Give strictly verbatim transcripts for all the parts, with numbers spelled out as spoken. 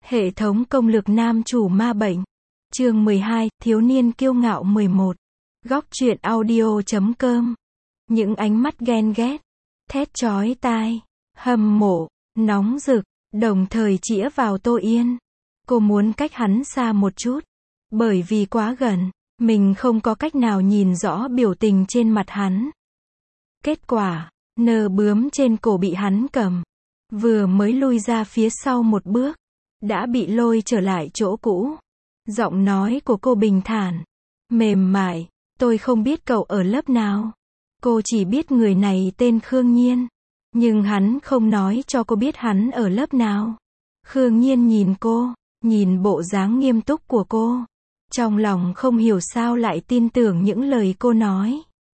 Hệ thống công lược nam chủ ma bệnh. Chương mười hai, thiếu niên kiêu ngạo mười một. Góc truyện audio chấm com. Những ánh mắt ghen ghét, thét chói tai, hâm mộ, nóng rực, đồng thời chĩa vào Tô Yên. Cô muốn cách hắn xa một chút, bởi vì quá gần, mình không có cách nào nhìn rõ biểu tình trên mặt hắn. Kết quả, nơ bướm trên cổ bị hắn cầm, vừa mới lui ra phía sau một bước, đã bị lôi trở lại chỗ cũ. Giọng nói của cô bình thản, mềm mại, tôi không biết cậu ở lớp nào. Cô chỉ biết người này tên Khương Nhiên, nhưng hắn không nói cho cô biết hắn ở lớp nào. Khương Nhiên nhìn cô, nhìn bộ dáng nghiêm túc của cô, trong lòng không hiểu sao lại tin tưởng những lời cô nói.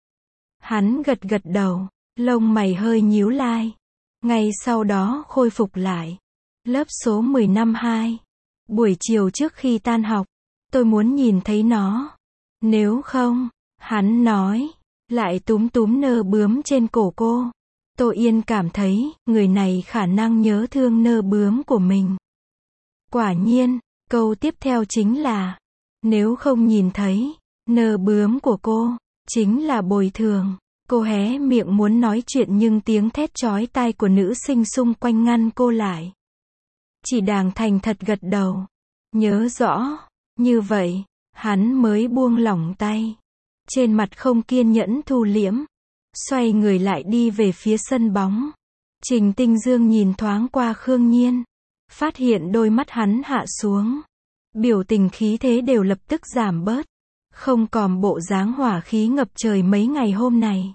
Hắn gật gật đầu, lông mày hơi nhíu lại, ngay sau đó khôi phục lại. Lớp số mười năm hai. Buổi chiều trước khi tan học, tôi muốn nhìn thấy nó. Nếu không, hắn nói, lại túm túm nơ bướm trên cổ cô. Tô Yên cảm thấy, người này khả năng nhớ thương nơ bướm của mình. Quả nhiên, câu tiếp theo chính là, nếu không nhìn thấy, nơ bướm của cô, chính là bồi thường. Cô hé miệng muốn nói chuyện nhưng tiếng thét chói tai của nữ sinh xung quanh ngăn cô lại. Chỉ đàng thành thật gật đầu. Nhớ rõ. Như vậy, hắn mới buông lỏng tay. Trên mặt không kiên nhẫn thu liễm. Xoay người lại đi về phía sân bóng. Trình Tinh Dương nhìn thoáng qua Khương Nhiên. Phát hiện đôi mắt hắn hạ xuống. Biểu tình khí thế đều lập tức giảm bớt. Không còn bộ dáng hỏa khí ngập trời mấy ngày hôm này.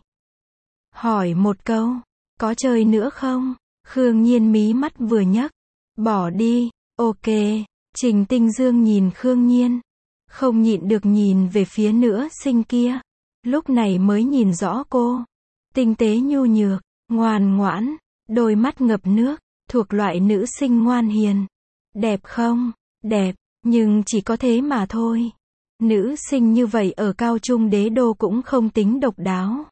Hỏi một câu, có chơi nữa không? Khương Nhiên mí mắt vừa nhấc. Bỏ đi, ok. Trình Tinh Dương nhìn Khương Nhiên, không nhịn được nhìn về phía nữ sinh kia. Lúc này mới nhìn rõ cô. Tinh tế nhu nhược, ngoan ngoãn, đôi mắt ngập nước, thuộc loại nữ sinh ngoan hiền. Đẹp không? Đẹp, nhưng chỉ có thế mà thôi. Nữ sinh như vậy ở cao trung đế đô cũng không tính độc đáo.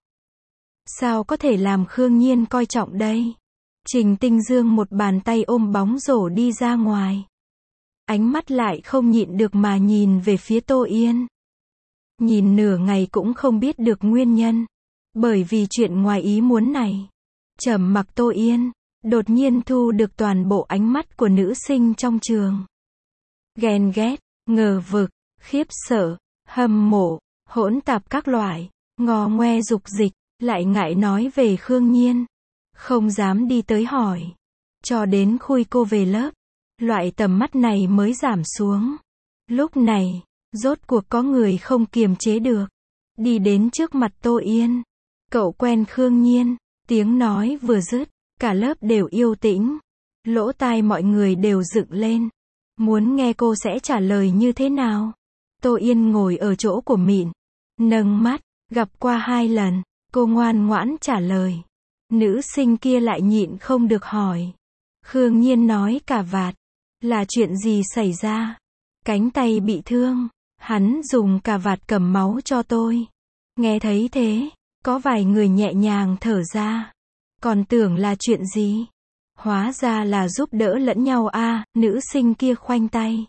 Sao có thể làm Khương Nhiên coi trọng đây? Trình Tinh Dương một bàn tay ôm bóng rổ đi ra ngoài. Ánh mắt lại không nhịn được mà nhìn về phía Tô Yên. Nhìn nửa ngày cũng không biết được nguyên nhân. Bởi vì chuyện ngoài ý muốn này. Trầm mặc Tô Yên, đột nhiên thu được toàn bộ ánh mắt của nữ sinh trong trường. Ghen ghét, ngờ vực, khiếp sợ, hâm mộ, hỗn tạp các loại, ngò ngoe dục dịch, lại ngại nói về Khương Nhiên. Không dám đi tới hỏi. Cho đến khui cô về lớp, loại tầm mắt này mới giảm xuống. Lúc này, rốt cuộc có người không kiềm chế được. Đi đến trước mặt Tô Yên. Cậu quen Khương Nhiên. Tiếng nói vừa dứt, cả lớp đều yên tĩnh. Lỗ tai mọi người đều dựng lên. Muốn nghe cô sẽ trả lời như thế nào. Tô Yên ngồi ở chỗ của Mịn. Nâng mắt, gặp qua hai lần. Cô ngoan ngoãn trả lời. Nữ sinh kia lại nhịn không được hỏi. Khương Nhiên nói cà vạt. Là chuyện gì xảy ra? Cánh tay bị thương. Hắn dùng cà vạt cầm máu cho tôi. Nghe thấy thế, có vài người nhẹ nhàng thở ra. Còn tưởng là chuyện gì? Hóa ra là giúp đỡ lẫn nhau a. À, nữ sinh kia khoanh tay.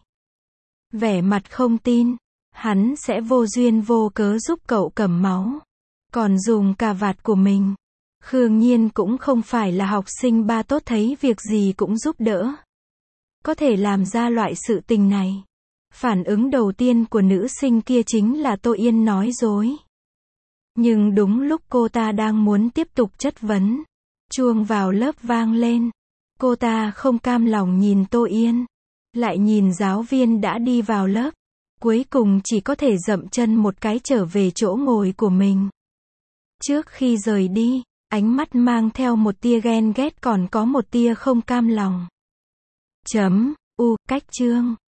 Vẻ mặt không tin. Hắn sẽ vô duyên vô cớ giúp cậu cầm máu. Còn dùng cà vạt của mình. Khương Nhiên cũng không phải là học sinh ba tốt thấy việc gì cũng giúp đỡ. Có thể làm ra loại sự tình này. Phản ứng đầu tiên của nữ sinh kia chính là Tô Yên nói dối. Nhưng đúng lúc cô ta đang muốn tiếp tục chất vấn, chuông vào lớp vang lên. Cô ta không cam lòng nhìn Tô Yên, lại nhìn giáo viên đã đi vào lớp. Cuối cùng chỉ có thể dậm chân một cái trở về chỗ ngồi của mình. Trước khi rời đi, ánh mắt mang theo một tia ghen ghét còn có một tia không cam lòng. Chấm, u, cách chương.